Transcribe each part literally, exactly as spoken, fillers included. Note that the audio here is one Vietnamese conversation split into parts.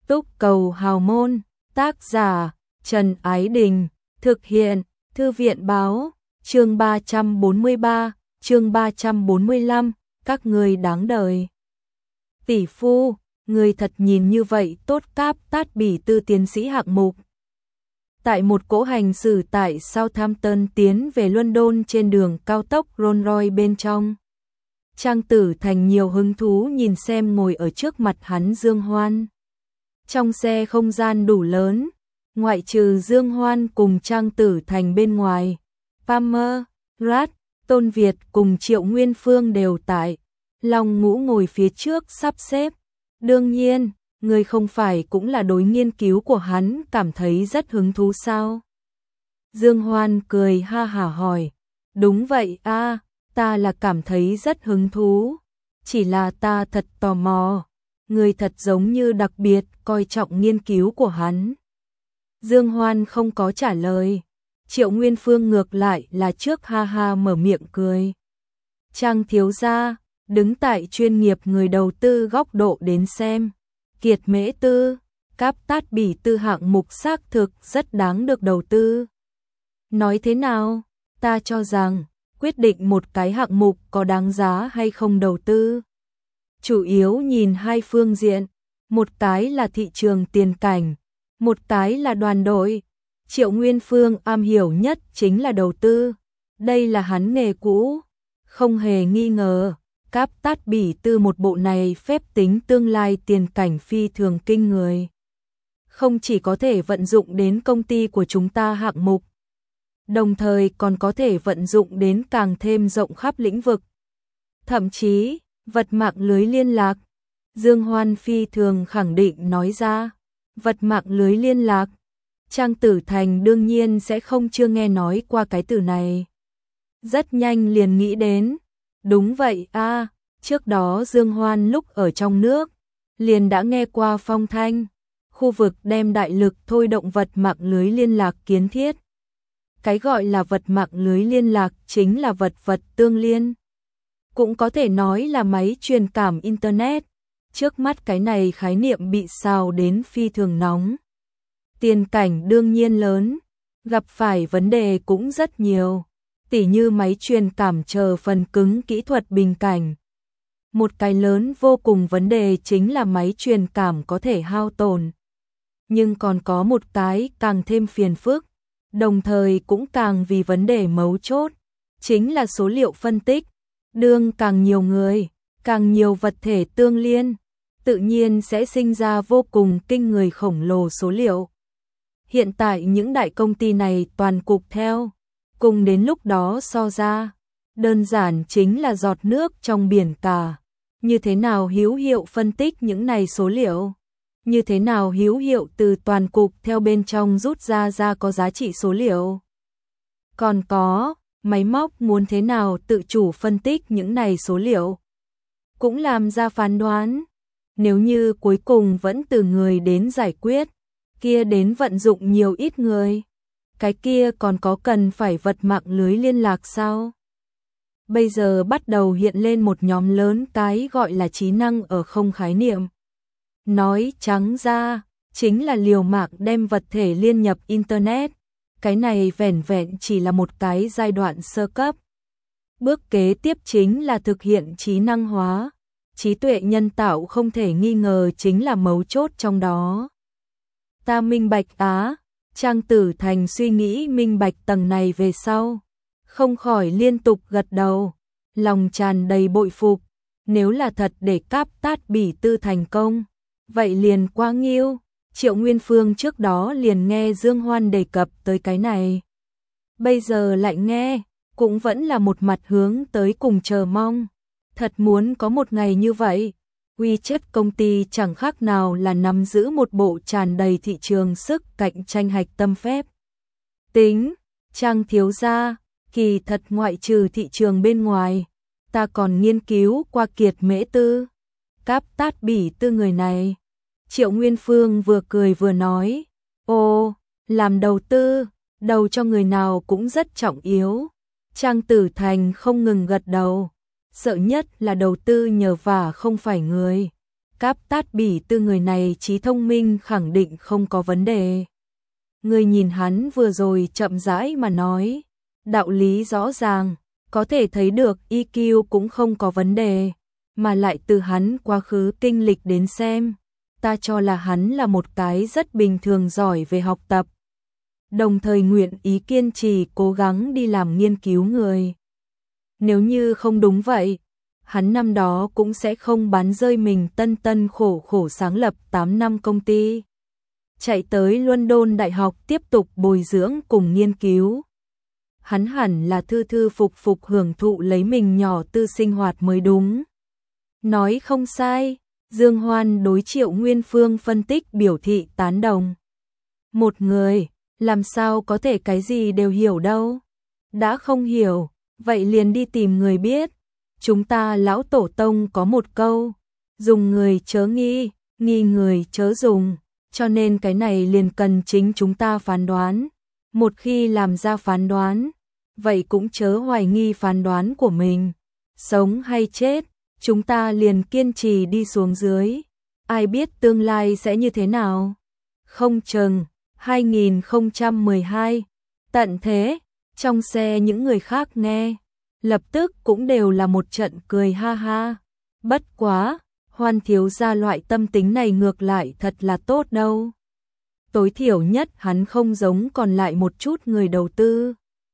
Túc Cầu Hào Môn, tác giả Trần Ái Đình, thực hiện Thư viện Báo, chương ba trăm bốn mươi ba, chương ba trăm bốn mươi lăm, các người đáng đời. Tỷ phu, người thật nhìn như vậy tốt. Cáp Tát Bỉ Tư tiến sĩ hạng mục. Tại một cỗ hành xử tại Southampton tiến về London trên đường cao tốc Rolls-Royce bên trong. Trang Tử Thành nhiều hứng thú nhìn xem ngồi ở trước mặt hắn Dương Hoan. Trong xe không gian đủ lớn, ngoại trừ Dương Hoan cùng Trang Tử Thành bên ngoài, Palmer, Rat, Tôn Việt cùng Triệu Nguyên Phương đều tại. Long Ngũ ngồi phía trước sắp xếp. Đương nhiên, người không phải cũng là đối nghiên cứu của hắn cảm thấy rất hứng thú sao? Dương Hoan cười ha hả hỏi. Đúng vậy a, ta là cảm thấy rất hứng thú. Chỉ là ta thật tò mò. Người thật giống như đặc biệt coi trọng nghiên cứu của hắn. Dương Hoan không có trả lời. Triệu Nguyên Phương ngược lại là trước ha ha mở miệng cười. Trang thiếu gia, đứng tại chuyên nghiệp người đầu tư góc độ đến xem. Kiệt Mễ Tư, Cáp Tát Bỉ Tư hạng mục xác thực rất đáng được đầu tư. Nói thế nào, ta cho rằng, quyết định một cái hạng mục có đáng giá hay không đầu tư. Chủ yếu nhìn hai phương diện, một cái là thị trường tiền cảnh, một cái là đoàn đội. Triệu Nguyên Phương am hiểu nhất chính là đầu tư, đây là hắn nghề cũ, không hề nghi ngờ. Cáp Tát Bỉ Tư một bộ này phép tính tương lai tiền cảnh phi thường kinh người. Không chỉ có thể vận dụng đến công ty của chúng ta hạng mục, đồng thời còn có thể vận dụng đến càng thêm rộng khắp lĩnh vực. Thậm chí, vật mạng lưới liên lạc. Dương Hoan phi thường khẳng định nói ra. Vật mạng lưới liên lạc. Trang Tử Thành đương nhiên sẽ không chưa nghe nói qua cái từ này. Rất nhanh liền nghĩ đến. Đúng vậy a, trước đó Dương Hoan lúc ở trong nước, liền đã nghe qua phong thanh. Khu vực đem đại lực thôi động vật mạng lưới liên lạc kiến thiết. Cái gọi là vật mạng lưới liên lạc chính là vật vật tương liên. Cũng có thể nói là máy truyền cảm Internet. Trước mắt cái này khái niệm bị xào đến phi thường nóng. Tiền cảnh đương nhiên lớn, gặp phải vấn đề cũng rất nhiều. Tỉ như máy truyền cảm chờ phần cứng kỹ thuật bình cảnh. Một cái lớn vô cùng vấn đề chính là máy truyền cảm có thể hao tổn. Nhưng còn có một cái càng thêm phiền phức, đồng thời cũng càng vì vấn đề mấu chốt, chính là số liệu phân tích. Đương càng nhiều người, càng nhiều vật thể tương liên, tự nhiên sẽ sinh ra vô cùng kinh người khổng lồ số liệu. Hiện tại những đại công ty này toàn cục theo, cùng đến lúc đó so ra, đơn giản chính là giọt nước trong biển cả. Như thế nào hữu hiệu phân tích những này số liệu? Như thế nào hữu hiệu từ toàn cục theo bên trong rút ra ra có giá trị số liệu? Còn có, máy móc muốn thế nào tự chủ phân tích những này số liệu? Cũng làm ra phán đoán. Nếu như cuối cùng vẫn từ người đến giải quyết, kia đến vận dụng nhiều ít người. Cái kia còn có cần phải vật mạng lưới liên lạc sao? Bây giờ bắt đầu hiện lên một nhóm lớn cái gọi là trí năng ở không khái niệm. Nói trắng ra, chính là liều mạng đem vật thể liên nhập Internet. Cái này vẻn vẹn chỉ là một cái giai đoạn sơ cấp. Bước kế tiếp chính là thực hiện trí năng hóa. Trí tuệ nhân tạo không thể nghi ngờ chính là mấu chốt trong đó. Ta minh bạch á, Trang Tử Thành suy nghĩ minh bạch tầng này về sau. Không khỏi liên tục gật đầu, lòng tràn đầy bội phục. Nếu là thật để Cáp Tát Bỉ Tư thành công, vậy liền quá nghiêu. Triệu Nguyên Phương trước đó liền nghe Dương Hoan đề cập tới cái này. Bây giờ lại nghe, cũng vẫn là một mặt hướng tới cùng chờ mong. Thật muốn có một ngày như vậy, quy chất công ty chẳng khác nào là nắm giữ một bộ tràn đầy thị trường sức cạnh tranh hạch tâm phép. Tính, Trang thiếu gia, kỳ thật ngoại trừ thị trường bên ngoài, ta còn nghiên cứu qua Kiệt Mễ Tư, Cáp Tát Bỉ Tư người này. Triệu Nguyên Phương vừa cười vừa nói, ô, làm đầu tư, đầu cho người nào cũng rất trọng yếu. Trang Tử Thành không ngừng gật đầu, sợ nhất là đầu tư nhờ vả không phải người. Cáp Tát Bỉ Tư người này trí thông minh khẳng định không có vấn đề. Người nhìn hắn vừa rồi chậm rãi mà nói, đạo lý rõ ràng, có thể thấy được i kiu cũng không có vấn đề, mà lại từ hắn quá khứ kinh lịch đến xem, ta cho là hắn là một cái rất bình thường giỏi về học tập. Đồng thời nguyện ý kiên trì cố gắng đi làm nghiên cứu người. Nếu như không đúng vậy, hắn năm đó cũng sẽ không bán rơi mình tân tân khổ khổ sáng lập tám năm công ty. Chạy tới London Đại học tiếp tục bồi dưỡng cùng nghiên cứu. Hắn hẳn là thư thư phục phục hưởng thụ lấy mình nhỏ tư sinh hoạt mới đúng. Nói không sai, Dương Hoan đối Triệu Nguyên Phương phân tích biểu thị tán đồng. Một người, làm sao có thể cái gì đều hiểu đâu. Đã không hiểu, vậy liền đi tìm người biết. Chúng ta lão tổ tông có một câu, dùng người chớ nghi, nghi người chớ dùng, cho nên cái này liền cần chính chúng ta phán đoán. Một khi làm ra phán đoán, vậy cũng chớ hoài nghi phán đoán của mình. Sống hay chết, chúng ta liền kiên trì đi xuống dưới. Ai biết tương lai sẽ như thế nào? Không chừng, hai nghìn không trăm mười hai, tận thế, trong xe những người khác nghe, lập tức cũng đều là một trận cười ha ha. Bất quá, Hoan thiếu gia loại tâm tính này ngược lại thật là tốt đâu. Tối thiểu nhất hắn không giống còn lại một chút người đầu tư.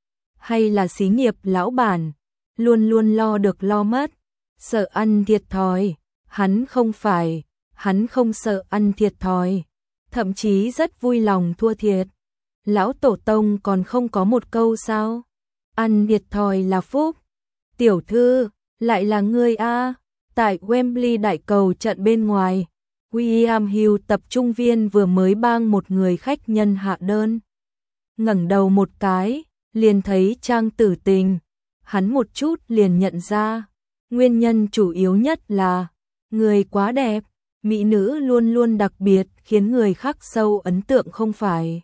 Hay là xí nghiệp lão bản, luôn luôn lo được lo mất, sợ ăn thiệt thòi. Hắn không phải, hắn không sợ ăn thiệt thòi, thậm chí rất vui lòng thua thiệt. Lão tổ tông còn không có một câu sao? Ăn thiệt thòi là phúc. Tiểu thư, lại là ngươi a. Tại Wembley đại cầu trận bên ngoài, William Hill tập trung viên vừa mới bang một người khách nhân hạ đơn. Ngẩng đầu một cái, liền thấy Trang Tử Tình, hắn một chút liền nhận ra, nguyên nhân chủ yếu nhất là người quá đẹp, mỹ nữ luôn luôn đặc biệt khiến người khác sâu ấn tượng không phải.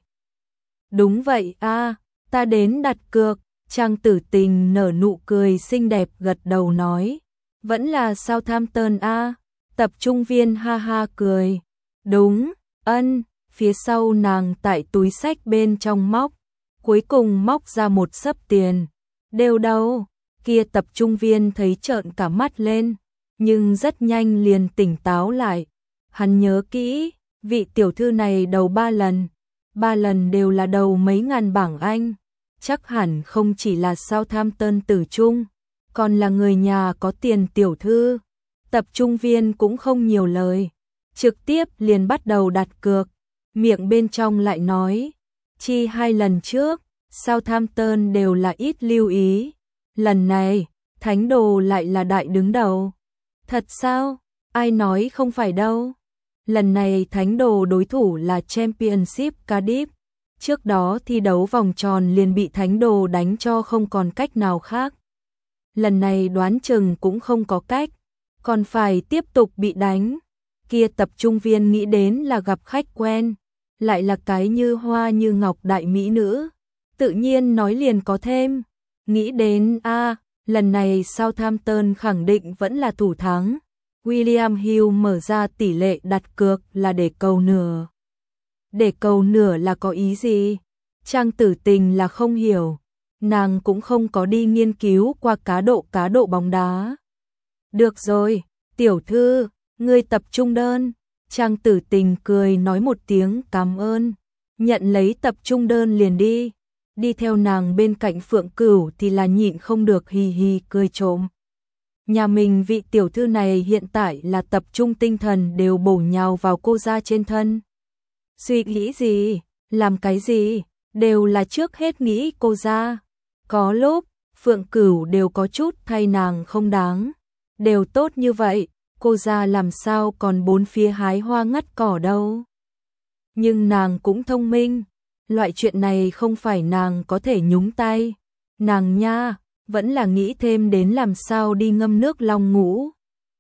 Đúng vậy a, ta đến đặt cược. Trang Tử Tình nở nụ cười xinh đẹp gật đầu nói, vẫn là Southampton a. Tập trung viên ha ha cười, đúng, ân. Phía sau nàng tại túi xách bên trong móc, cuối cùng móc ra một xấp tiền. Đều đâu? Kia tập trung viên thấy trợn cả mắt lên, nhưng rất nhanh liền tỉnh táo lại. Hắn nhớ kỹ, vị tiểu thư này đầu ba lần, ba lần đều là đầu mấy ngàn bảng Anh. Chắc hẳn không chỉ là Southampton tử trung, còn là người nhà có tiền tiểu thư. Tập trung viên cũng không nhiều lời, trực tiếp liền bắt đầu đặt cược, miệng bên trong lại nói, chi hai lần trước, Southampton đều là ít lưu ý, lần này, thánh đồ lại là đại đứng đầu. Thật sao? Ai nói không phải đâu. Lần này thánh đồ đối thủ là Championship Cardiff. Trước đó thi đấu vòng tròn liền bị thánh đồ đánh cho không còn cách nào khác. Lần này đoán chừng cũng không có cách, còn phải tiếp tục bị đánh. Kia tập trung viên nghĩ đến là gặp khách quen, lại là cái như hoa như ngọc đại mỹ nữ, tự nhiên nói liền có thêm. Nghĩ đến a, à, lần này Southampton khẳng định vẫn là thủ thắng. William Hill mở ra tỷ lệ đặt cược là để cầu nửa. Để cầu nửa là có ý gì? Trang Tử Tình là không hiểu, nàng cũng không có đi nghiên cứu qua cá độ cá độ bóng đá. Được rồi, tiểu thư, ngươi tập trung đơn. Trang Tử Tình cười nói một tiếng cảm ơn, nhận lấy tập trung đơn liền đi. Đi theo nàng bên cạnh Phượng Cửu thì là nhịn không được hì hì cười trộm. Nhà mình vị tiểu thư này hiện tại là tập trung tinh thần đều bổ nhào vào cô ra trên thân. Suy nghĩ gì, làm cái gì, đều là trước hết nghĩ cô ra. Có lúc, Phượng Cửu đều có chút thay nàng không đáng. Đều tốt như vậy, cô ra làm sao còn bốn phía hái hoa ngắt cỏ đâu. Nhưng nàng cũng thông minh, loại chuyện này không phải nàng có thể nhúng tay. Nàng nha, vẫn là nghĩ thêm đến làm sao đi ngâm nước long ngũ.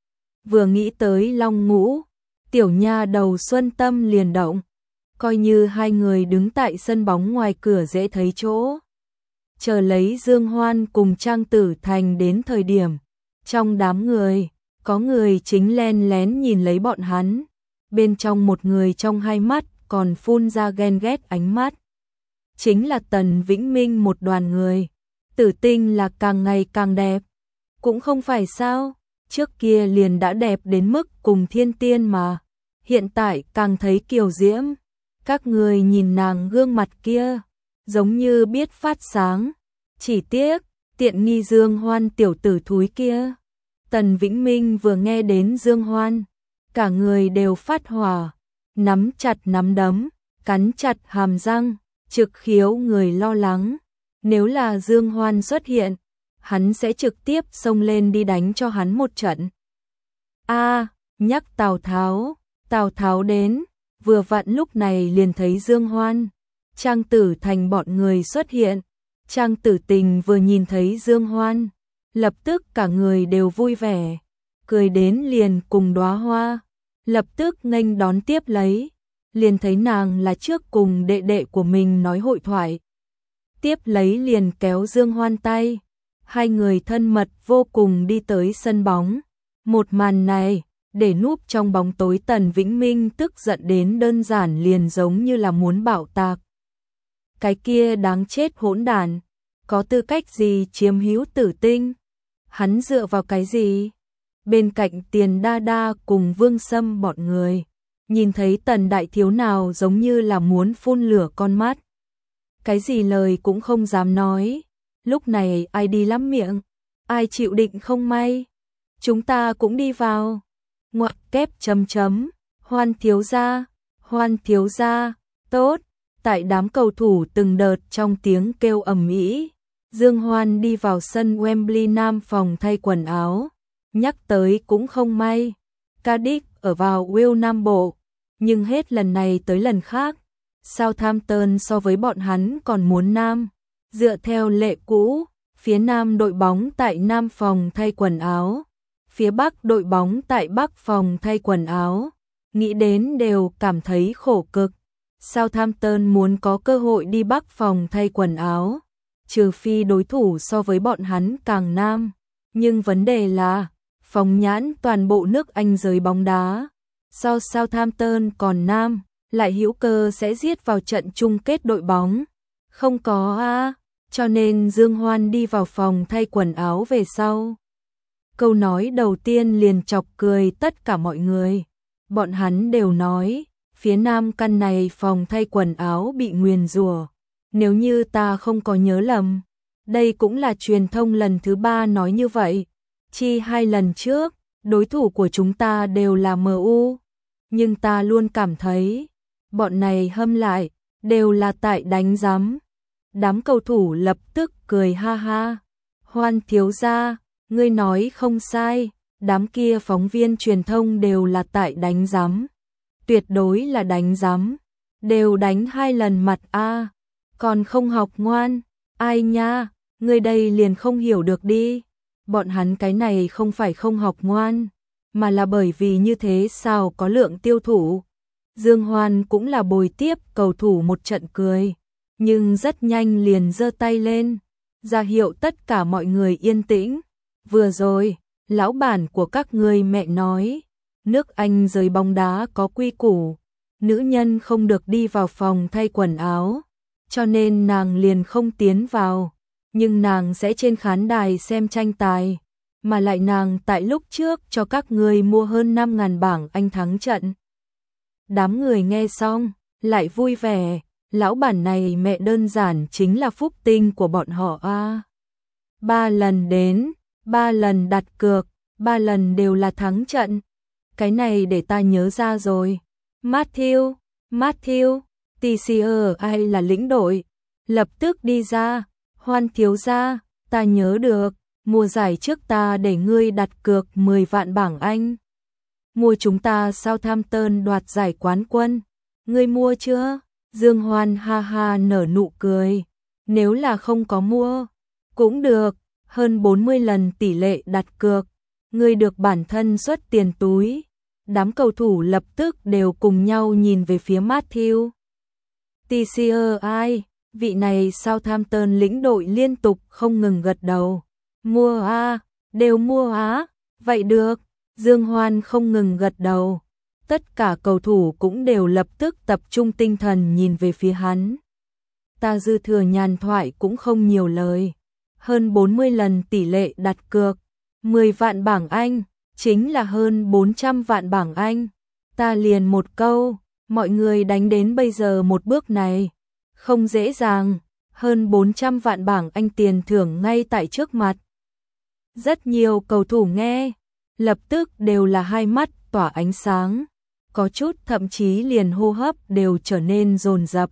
Vừa nghĩ tới long ngũ, tiểu nha đầu Xuân Tâm liền động. Coi như hai người đứng tại sân bóng ngoài cửa dễ thấy chỗ. Chờ lấy Dương Hoan cùng Trang Tử Thành đến thời điểm, trong đám người, Có người chính len lén nhìn lấy bọn hắn, bên trong một người trong hai mắt còn phun ra ghen ghét ánh mắt. Chính là Tần Vĩnh Minh một đoàn người. Tử Tinh là càng ngày càng đẹp. Cũng không phải sao, trước kia liền đã đẹp đến mức cùng thiên tiên mà. Hiện tại càng thấy kiều diễm. Các người nhìn nàng gương mặt kia, giống như biết phát sáng. Chỉ tiếc, tiện nghi Dương Hoan tiểu tử thúi kia. Tần Vĩnh Minh vừa nghe đến Dương Hoan, cả người đều phát hỏa, nắm chặt nắm đấm, cắn chặt hàm răng, trực khiếu người lo lắng. Nếu là Dương Hoan xuất hiện, hắn sẽ trực tiếp xông lên đi đánh cho hắn một trận. A, nhắc Tào Tháo, Tào Tháo đến, vừa vặn lúc này liền thấy Dương Hoan, Trang Tử Thành bọn người xuất hiện. Trang Tử Tình vừa nhìn thấy Dương Hoan, lập tức cả người đều vui vẻ, cười đến liền cùng đóa hoa, lập tức nghênh đón tiếp lấy, liền thấy nàng là trước cùng đệ đệ của mình nói hội thoại. Tiếp lấy liền kéo Dương Hoan tay, hai người thân mật vô cùng đi tới sân bóng. Một màn này, để núp trong bóng tối Tần Vĩnh Minh tức giận đến đơn giản liền giống như là muốn bạo tạc. Cái kia đáng chết hỗn đản, có tư cách gì chiếm hữu Tử Tinh? Hắn dựa vào cái gì? Bên cạnh Tiền Đa Đa cùng Vương Sâm bọn người, nhìn thấy Tần đại thiếu nào giống như là muốn phun lửa con mắt. Cái gì lời cũng không dám nói. Lúc này ai đi lắm miệng, ai chịu định không may. Chúng ta cũng đi vào. Ngoặc kép chấm chấm, Hoan thiếu gia, Hoan thiếu gia, tốt. Tại đám cầu thủ từng đợt trong tiếng kêu ầm ĩ, Dương Hoan đi vào sân Wembley Nam phòng thay quần áo. Nhắc tới cũng không may, Cardiff ở vào Wales Nam Bộ, nhưng hết lần này tới lần khác, Southampton so với bọn hắn còn muốn Nam. Dựa theo lệ cũ, phía Nam đội bóng tại Nam phòng thay quần áo, phía Bắc đội bóng tại Bắc phòng thay quần áo. Nghĩ đến đều cảm thấy khổ cực. Southampton muốn có cơ hội đi Bắc phòng thay quần áo, trừ phi đối thủ so với bọn hắn càng Nam. Nhưng vấn đề là, phóng nhãn toàn bộ nước Anh giới bóng đá, so Southampton còn Nam, lại hữu cơ sẽ giết vào trận chung kết đội bóng. Không có a, cho nên Dương Hoan đi vào phòng thay quần áo về sau. Câu nói đầu tiên liền chọc cười tất cả mọi người. Bọn hắn đều nói, phía Nam căn này phòng thay quần áo bị nguyền rủa. Nếu như ta không có nhớ lầm, đây cũng là truyền thông lần thứ ba nói như vậy. Chi hai lần trước, đối thủ của chúng ta đều là em u. Nhưng ta luôn cảm thấy, bọn này hâm lại, đều là tại đánh giám. Đám cầu thủ lập tức cười ha ha. Hoan thiếu gia, ngươi nói không sai, đám kia phóng viên truyền thông đều là tại đánh giám. Tuyệt đối là đánh giám, đều đánh hai lần mặt a, còn không học ngoan. Ai nha, ngươi đây liền không hiểu được đi. Bọn hắn cái này không phải không học ngoan, mà là bởi vì như thế sao có lượng tiêu thụ. Dương Hoan cũng là bồi tiếp cầu thủ một trận cười, nhưng rất nhanh liền giơ tay lên, ra hiệu tất cả mọi người yên tĩnh. Vừa rồi, lão bản của các ngươi mẹ nói, nước Anh giới bóng đá có quy củ, nữ nhân không được đi vào phòng thay quần áo, cho nên nàng liền không tiến vào, nhưng nàng sẽ trên khán đài xem tranh tài, mà lại nàng tại lúc trước cho các ngươi mua hơn năm ngàn bảng Anh thắng trận. Đám người nghe xong, lại vui vẻ, lão bản này mẹ đơn giản chính là phúc tinh của bọn họ a. Ba lần đến, ba lần đặt cược, ba lần đều là thắng trận. Cái này để ta nhớ ra rồi. Matthew, Matthew, tê xê e ai là lĩnh đội, lập tức đi ra. Hoan thiếu gia, ta nhớ được, mùa giải trước ta để ngươi đặt cược mười vạn bảng Anh. Mua chúng ta Southampton đoạt giải quán quân. Ngươi mua chưa? Dương Hoan ha ha nở nụ cười. Nếu là không có mua, cũng được, hơn bốn mươi lần tỷ lệ đặt cược. Ngươi được bản thân xuất tiền túi. Đám cầu thủ lập tức đều cùng nhau nhìn về phía Matthew. tê xê e ai, vị này Southampton lĩnh đội liên tục không ngừng gật đầu. Mua a, đều mua á, vậy được. Dương Hoan không ngừng gật đầu. Tất cả cầu thủ cũng đều lập tức tập trung tinh thần nhìn về phía hắn. Ta dư thừa nhàn thoại cũng không nhiều lời. Hơn bốn mươi lần tỷ lệ đặt cược, mười vạn bảng Anh, chính là hơn bốn trăm vạn bảng Anh. Ta liền một câu, mọi người đánh đến bây giờ một bước này, không dễ dàng, hơn bốn trăm vạn bảng Anh tiền thưởng ngay tại trước mặt. Rất nhiều cầu thủ nghe, lập tức đều là hai mắt tỏa ánh sáng, có chút thậm chí liền hô hấp đều trở nên dồn dập.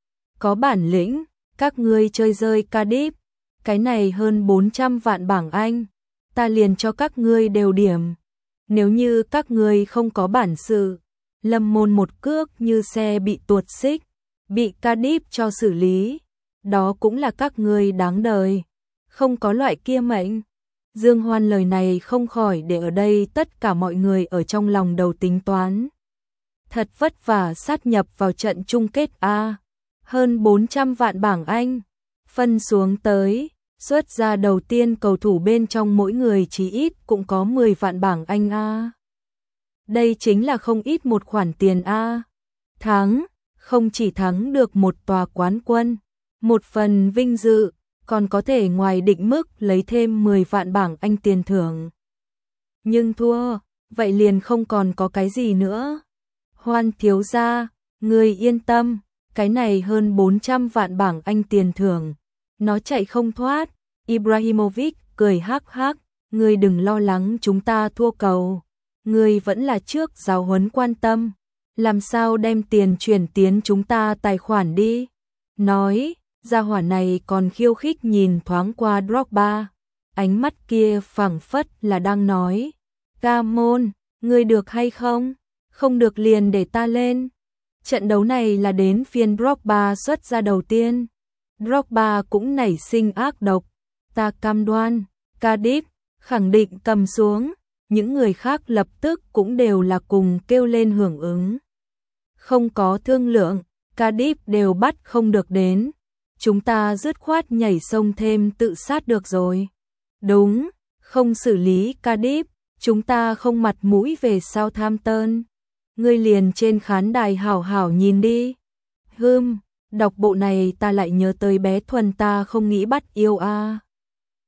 Có bản lĩnh, các ngươi chơi rơi Cardiff, cái này hơn bốn trăm vạn bảng Anh, ta liền cho các ngươi đều điểm. Nếu như các ngươi không có bản sự, Lâm Môn một cước như xe bị tuột xích, bị Cardiff cho xử lý, đó cũng là các ngươi đáng đời, không có loại kia mệnh. Dương Hoan lời này không khỏi để ở đây tất cả mọi người ở trong lòng đầu tính toán. Thật vất vả sát nhập vào trận chung kết A, hơn bốn trăm vạn bảng Anh, phân xuống tới, xuất ra đầu tiên cầu thủ bên trong mỗi người chí ít cũng có mười vạn bảng Anh A. Đây chính là không ít một khoản tiền A. Thắng, không chỉ thắng được một tòa quán quân, một phần vinh dự, còn có thể ngoài định mức lấy thêm mười vạn bảng Anh tiền thưởng. Nhưng thua, vậy liền không còn có cái gì nữa. Hoan thiếu gia, người yên tâm, cái này hơn bốn trăm vạn bảng Anh tiền thưởng, nó chạy không thoát. Ibrahimovic cười hắc hắc, ngươi đừng lo lắng chúng ta thua cầu, ngươi vẫn là trước giáo huấn quan tâm, làm sao đem tiền chuyển tiến chúng ta tài khoản đi. Nói, gia hỏa này còn khiêu khích nhìn thoáng qua Drogba, ánh mắt kia phảng phất là đang nói, Gamon, ngươi được hay không? Không được liền để ta lên. Trận đấu này là đến phiên Drogba xuất ra đầu tiên. Drogba cũng nảy sinh ác độc, ta cam đoan, Cardiff khẳng định cầm xuống, những người khác lập tức cũng đều là cùng kêu lên hưởng ứng. Không có thương lượng, Cardiff đều bắt không được đến, chúng ta dứt khoát nhảy sông thêm tự sát được rồi. Đúng, không xử lý Cardiff, chúng ta không mặt mũi về Southampton. Ngươi liền trên khán đài hảo hảo nhìn đi. Hừm, đọc bộ này ta lại nhớ tới bé Thuần ta không nghĩ bắt yêu a.